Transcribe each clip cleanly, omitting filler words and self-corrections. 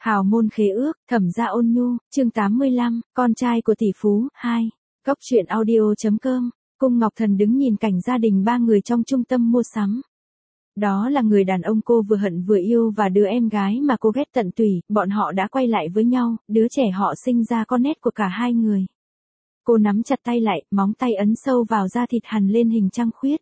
Hào môn khế ước, Thẩm gia ôn nhu, chương 85, con trai của tỷ phú, 2. Góc truyện audio.com. Cung Ngọc Thần đứng nhìn cảnh gia đình ba người trong trung tâm mua sắm. Đó là người đàn ông cô vừa hận vừa yêu và đứa em gái mà cô ghét tận tủy, bọn họ đã quay lại với nhau, đứa trẻ họ sinh ra con nét của cả hai người. Cô nắm chặt tay lại, móng tay ấn sâu vào da thịt hằn lên hình trăng khuyết.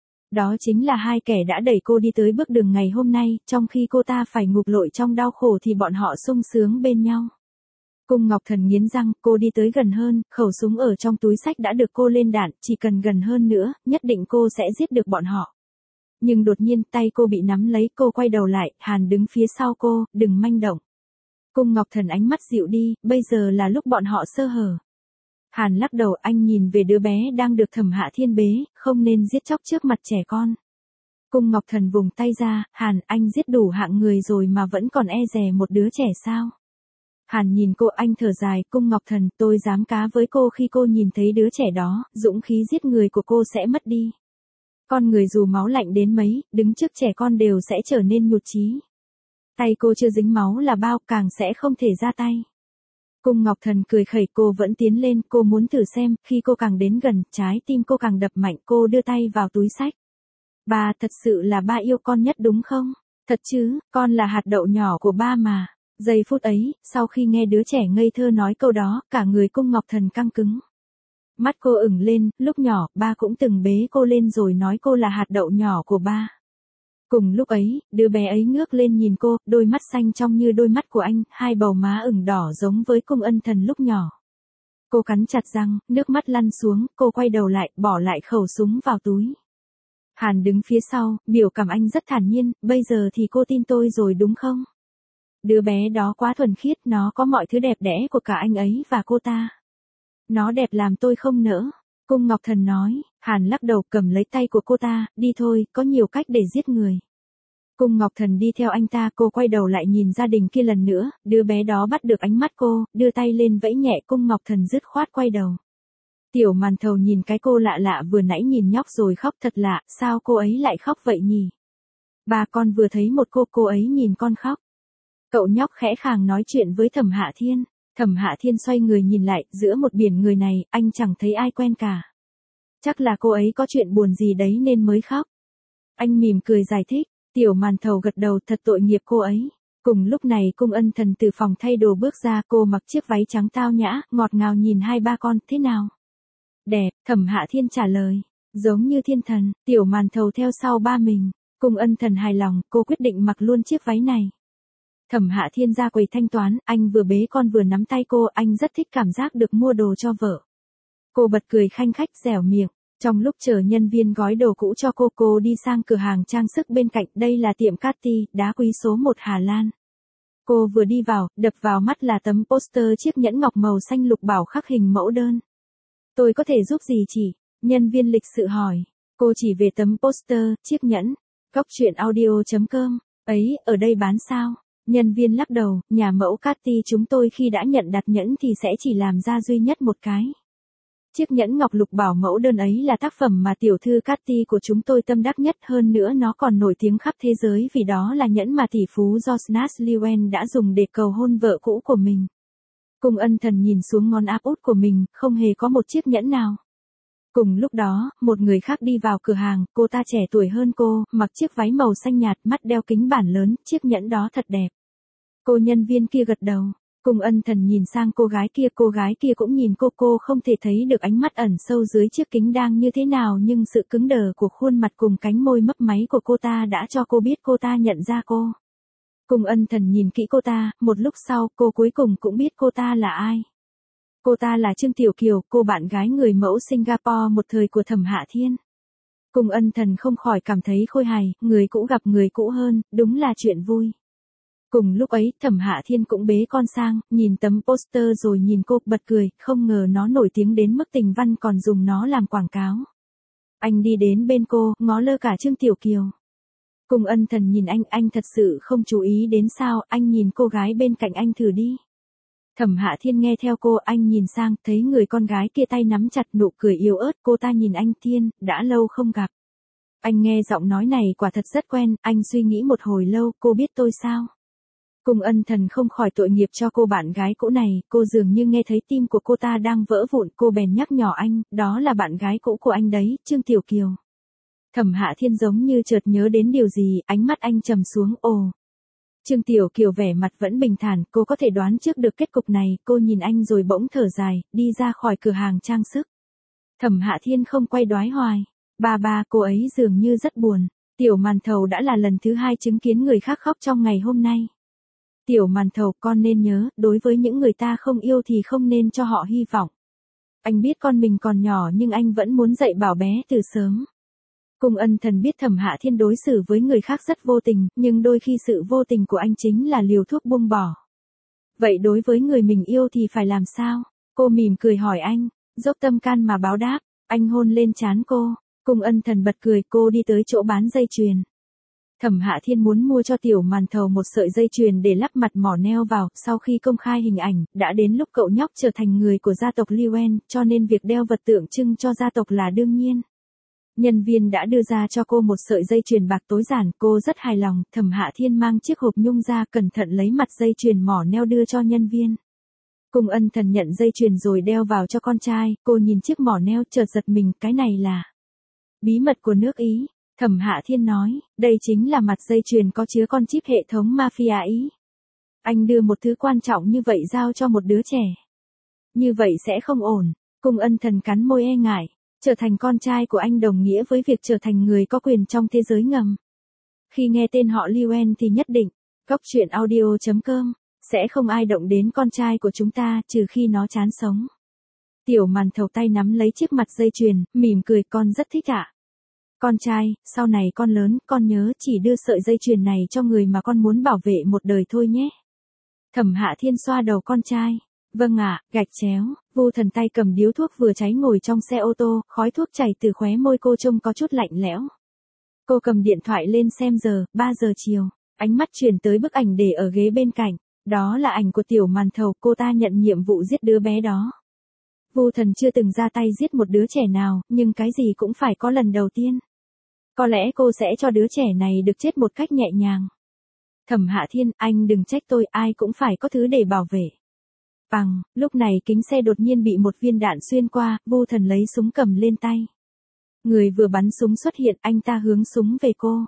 Đó chính là hai kẻ đã đẩy cô đi tới bước đường ngày hôm nay, trong khi cô ta phải ngục lội trong đau khổ thì bọn họ sung sướng bên nhau. Cung Ngọc Thần nghiến răng, cô đi tới gần hơn, khẩu súng ở trong túi xách đã được cô lên đạn, chỉ cần gần hơn nữa, nhất định cô sẽ giết được bọn họ. Nhưng đột nhiên tay cô bị nắm lấy, cô quay đầu lại, Hàn đứng phía sau cô, đừng manh động. Cung Ngọc Thần ánh mắt dịu đi, bây giờ là lúc bọn họ sơ hở. Hàn lắc đầu, anh nhìn về đứa bé đang được Thẩm Hạ Thiên bế, không nên giết chóc trước mặt trẻ con. Cung Ngọc Thần vùng tay ra, Hàn, anh giết đủ hạng người rồi mà vẫn còn e dè một đứa trẻ sao? Hàn nhìn cô, anh thở dài, Cung Ngọc Thần, tôi dám cá với cô khi cô nhìn thấy đứa trẻ đó, dũng khí giết người của cô sẽ mất đi. Con người dù máu lạnh đến mấy, đứng trước trẻ con đều sẽ trở nên nhụt chí. Tay cô chưa dính máu là bao, càng sẽ không thể ra tay. Cung Ngọc Thần cười khẩy, cô vẫn tiến lên, cô muốn thử xem, khi cô càng đến gần, trái tim cô càng đập mạnh, cô đưa tay vào túi xách. Ba, thật sự là ba yêu con nhất đúng không? Thật chứ, con là hạt đậu nhỏ của ba mà. Giây phút ấy, sau khi nghe đứa trẻ ngây thơ nói câu đó, cả người Cung Ngọc Thần căng cứng. Mắt cô ửng lên, lúc nhỏ, ba cũng từng bế cô lên rồi nói cô là hạt đậu nhỏ của ba. Cùng lúc ấy, đứa bé ấy ngước lên nhìn cô, đôi mắt xanh trong như đôi mắt của anh, hai bầu má ửng đỏ giống với Cung Ân Thần lúc nhỏ. Cô cắn chặt răng, nước mắt lăn xuống, cô quay đầu lại, bỏ lại khẩu súng vào túi. Hàn đứng phía sau, biểu cảm anh rất thản nhiên, bây giờ thì cô tin tôi rồi đúng không? Đứa bé đó quá thuần khiết, nó có mọi thứ đẹp đẽ của cả anh ấy và cô ta. Nó đẹp làm tôi không nỡ. Cung Ngọc Thần nói, Hàn lắc đầu cầm lấy tay của cô ta, đi thôi, có nhiều cách để giết người. Cung Ngọc Thần đi theo anh ta, cô quay đầu lại nhìn gia đình kia lần nữa, đứa bé đó bắt được ánh mắt cô, đưa tay lên vẫy nhẹ, Cung Ngọc Thần dứt khoát quay đầu. Tiểu Màn Thầu nhìn cái cô lạ lạ vừa nãy nhìn nhóc rồi khóc, thật lạ, sao cô ấy lại khóc vậy nhỉ? Ba, con vừa thấy một cô ấy nhìn con khóc. Cậu nhóc khẽ khàng nói chuyện với Thẩm Hạ Thiên. Thẩm Hạ Thiên xoay người nhìn lại, giữa một biển người này, anh chẳng thấy ai quen cả. Chắc là cô ấy có chuyện buồn gì đấy nên mới khóc. Anh mỉm cười giải thích, Tiểu Màn Thầu gật đầu, thật tội nghiệp cô ấy. Cùng lúc này Cung Ân Thần từ phòng thay đồ bước ra, cô mặc chiếc váy trắng tao nhã, ngọt ngào nhìn hai ba con, thế nào? Đẹp, Thẩm Hạ Thiên trả lời, giống như thiên thần. Tiểu Màn Thầu theo sau ba mình. Cung Ân Thần hài lòng, cô quyết định mặc luôn chiếc váy này. Thẩm Hạ Thiên ra quầy thanh toán, anh vừa bế con vừa nắm tay cô, anh rất thích cảm giác được mua đồ cho vợ. Cô bật cười khanh khách dẻo miệng. Trong lúc chờ nhân viên gói đồ cũ cho cô đi sang cửa hàng trang sức bên cạnh, đây là tiệm Cathy, đá quý số 1 Hà Lan. Cô vừa đi vào, đập vào mắt là tấm poster chiếc nhẫn ngọc màu xanh lục bảo khắc hình mẫu đơn. Tôi có thể giúp gì chị? Nhân viên lịch sự hỏi. Cô chỉ về tấm poster, chiếc nhẫn. Góc truyện audio.com. Ấy, ở đây bán sao? Nhân viên lắc đầu, nhà mẫu Cathy chúng tôi khi đã nhận đặt nhẫn thì sẽ chỉ làm ra duy nhất một cái. Chiếc nhẫn ngọc lục bảo mẫu đơn ấy là tác phẩm mà tiểu thư Cathy của chúng tôi tâm đắc nhất, hơn nữa nó còn nổi tiếng khắp thế giới vì đó là nhẫn mà tỷ phú Jonas Lewen đã dùng để cầu hôn vợ cũ của mình. Cung Ân Thần nhìn xuống ngón áp út của mình, không hề có một chiếc nhẫn nào. Cùng lúc đó, một người khác đi vào cửa hàng, cô ta trẻ tuổi hơn cô, mặc chiếc váy màu xanh nhạt, mắt đeo kính bản lớn, chiếc nhẫn đó thật đẹp. Cô nhân viên kia gật đầu. Cung Ân Thần nhìn sang cô gái kia cũng nhìn cô không thể thấy được ánh mắt ẩn sâu dưới chiếc kính đang như thế nào, nhưng sự cứng đờ của khuôn mặt cùng cánh môi mấp máy của cô ta đã cho cô biết cô ta nhận ra cô. Cung Ân Thần nhìn kỹ cô ta, một lúc sau, cô cuối cùng cũng biết cô ta là ai. Cô ta là Trương Tiểu Kiều, cô bạn gái người mẫu Singapore một thời của Thẩm Hạ Thiên. Cung Ân Thần không khỏi cảm thấy khôi hài, người cũ gặp người cũ hơn, đúng là chuyện vui. Cùng lúc ấy, Thẩm Hạ Thiên cũng bế con sang, nhìn tấm poster rồi nhìn cô, bật cười, không ngờ nó nổi tiếng đến mức Tình Văn còn dùng nó làm quảng cáo. Anh đi đến bên cô, ngó lơ cả Trương Tiểu Kiều. Cung Ân Thần nhìn anh thật sự không chú ý đến sao, anh nhìn cô gái bên cạnh anh thử đi. Thẩm Hạ Thiên nghe theo cô, anh nhìn sang, thấy người con gái kia tay nắm chặt, nụ cười yếu ớt, cô ta nhìn anh, Thiên, đã lâu không gặp. Anh nghe giọng nói này quả thật rất quen, anh suy nghĩ một hồi lâu, cô biết tôi sao? Cung Ân Thần không khỏi tội nghiệp cho cô bạn gái cũ này, cô dường như nghe thấy tim của cô ta đang vỡ vụn, cô bèn nhắc nhỏ anh, đó là bạn gái cũ của anh đấy, Trương Tiểu Kiều. Thẩm Hạ Thiên giống như chợt nhớ đến điều gì, ánh mắt anh trầm xuống, ồ. Trương Tiểu Kiều vẻ mặt vẫn bình thản, cô có thể đoán trước được kết cục này, cô nhìn anh rồi bỗng thở dài, đi ra khỏi cửa hàng trang sức. Thẩm Hạ Thiên không quay đoái hoài. Ba, cô ấy dường như rất buồn. Tiểu Màn Thầu đã là lần thứ 2 chứng kiến người khác khóc trong ngày hôm nay. Tiểu Màn Thầu, con nên nhớ, đối với những người ta không yêu thì không nên cho họ hy vọng. Anh biết con mình còn nhỏ nhưng anh vẫn muốn dạy bảo bé từ sớm. Cung Ân Thần biết Thẩm Hạ Thiên đối xử với người khác rất vô tình, nhưng đôi khi sự vô tình của anh chính là liều thuốc buông bỏ. Vậy đối với người mình yêu thì phải làm sao? Cô mỉm cười hỏi anh, dốc tâm can mà báo đáp, anh hôn lên trán cô. Cung Ân Thần bật cười, cô đi tới chỗ bán dây chuyền. Thẩm Hạ Thiên muốn mua cho Tiểu Màn Thầu một sợi dây chuyền để lắp mặt mỏ neo vào, sau khi công khai hình ảnh, đã đến lúc cậu nhóc trở thành người của gia tộc Liwen, cho nên việc đeo vật tượng trưng cho gia tộc là đương nhiên. Nhân viên đã đưa ra cho cô một sợi dây chuyền bạc tối giản, cô rất hài lòng, Thẩm Hạ Thiên mang chiếc hộp nhung ra, cẩn thận lấy mặt dây chuyền mỏ neo đưa cho nhân viên. Cung Ân Thần nhận dây chuyền rồi đeo vào cho con trai, cô nhìn chiếc mỏ neo chợt giật mình, cái này là bí mật của nước Ý. Thẩm Hạ Thiên nói, đây chính là mặt dây chuyền có chứa con chip hệ thống mafia Ý. Anh đưa một thứ quan trọng như vậy giao cho một đứa trẻ. Như vậy sẽ không ổn. Cung Ân Thần cắn môi e ngại. Trở thành con trai của anh đồng nghĩa với việc trở thành người có quyền trong thế giới ngầm. Khi nghe tên họ Liwen thì nhất định, Góc Truyện Audio.com, sẽ không ai động đến con trai của chúng ta trừ khi nó chán sống. Tiểu Màn Thầu tay nắm lấy chiếc mặt dây chuyền, mỉm cười, con rất thích ạ. Con trai, sau này con lớn, con nhớ chỉ đưa sợi dây chuyền này cho người mà con muốn bảo vệ một đời thôi nhé. Thẩm Hạ Thiên xoa đầu con trai. Vâng ạ, gạch chéo, Vu Thần tay cầm điếu thuốc vừa cháy ngồi trong xe ô tô, khói thuốc chảy từ khóe môi cô trông có chút lạnh lẽo. Cô cầm điện thoại lên xem giờ, 3 giờ chiều, ánh mắt chuyển tới bức ảnh để ở ghế bên cạnh, đó là ảnh của Tiểu Màn Thầu, cô ta nhận nhiệm vụ giết đứa bé đó. Vu Thần chưa từng ra tay giết một đứa trẻ nào, nhưng cái gì cũng phải có lần đầu tiên. Có lẽ cô sẽ cho đứa trẻ này được chết một cách nhẹ nhàng. Thẩm Hạ Thiên, anh đừng trách tôi, ai cũng phải có thứ để bảo vệ. Bằng, lúc này kính xe đột nhiên bị một viên đạn xuyên qua, Vu Thần lấy súng cầm lên tay. Người vừa bắn súng xuất hiện, anh ta hướng súng về cô.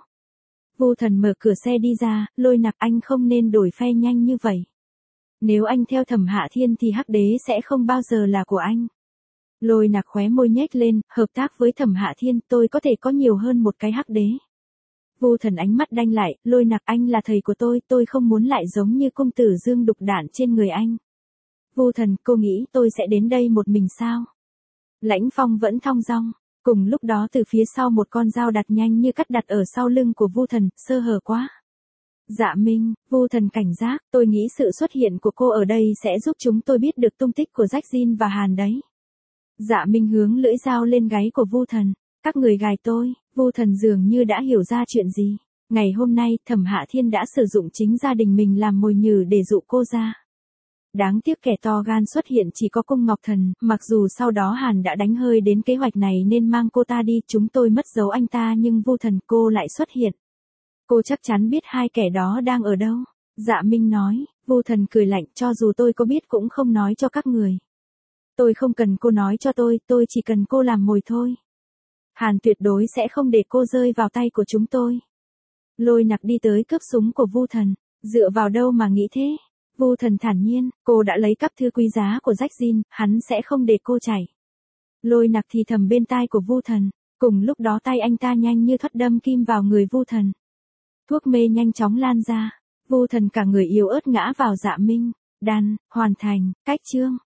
Vu Thần mở cửa xe đi ra, Lôi Nặc, anh không nên đổi phe nhanh như vậy. Nếu anh theo Thẩm Hạ Thiên thì Hắc Đế sẽ không bao giờ là của anh. Lôi Nặc khóe môi nhếch lên, hợp tác với Thẩm Hạ Thiên, tôi có thể có nhiều hơn một cái Hắc Đế. Vu Thần ánh mắt đanh lại, Lôi Nặc, anh là thầy của tôi không muốn lại giống như công tử Dương đục đạn trên người anh. Vu Thần, cô nghĩ tôi sẽ đến đây một mình sao? Lãnh Phong vẫn thong dong. Cùng lúc đó từ phía sau một con dao đặt nhanh như cắt đặt ở sau lưng của Vu Thần, sơ hở quá. Dạ Minh, Vu Thần cảnh giác, tôi nghĩ sự xuất hiện của cô ở đây sẽ giúp chúng tôi biết được tung tích của Jack Jin và Hàn đấy. Dạ Minh hướng lưỡi dao lên gáy của Vu Thần. Các người gài tôi, Vu Thần dường như đã hiểu ra chuyện gì. Ngày hôm nay, Thẩm Hạ Thiên đã sử dụng chính gia đình mình làm mồi nhử để dụ cô ra. Đáng tiếc kẻ to gan xuất hiện chỉ có Cung Ngọc Thần, mặc dù sau đó Hàn đã đánh hơi đến kế hoạch này nên mang cô ta đi, chúng tôi mất dấu anh ta nhưng Vu Thần, cô lại xuất hiện. Cô chắc chắn biết hai kẻ đó đang ở đâu. Dạ Minh nói, Vu Thần cười lạnh, cho dù tôi có biết cũng không nói cho các người. Tôi không cần cô nói cho tôi chỉ cần cô làm mồi thôi. Hàn tuyệt đối sẽ không để cô rơi vào tay của chúng tôi. Lôi Nặc đi tới cướp súng của Vu Thần, dựa vào đâu mà nghĩ thế? Vu Thần thản nhiên, cô đã lấy cắp thư quý giá của Jack Jin, hắn sẽ không để cô chạy. Lôi Nặc thì thầm bên tai của Vu Thần, cùng lúc đó tay anh ta nhanh như thoắt đâm kim vào người Vu Thần. Thuốc mê nhanh chóng lan ra, Vu Thần cả người yếu ớt ngã vào Dạ Minh. Đan, hoàn thành, cách chương.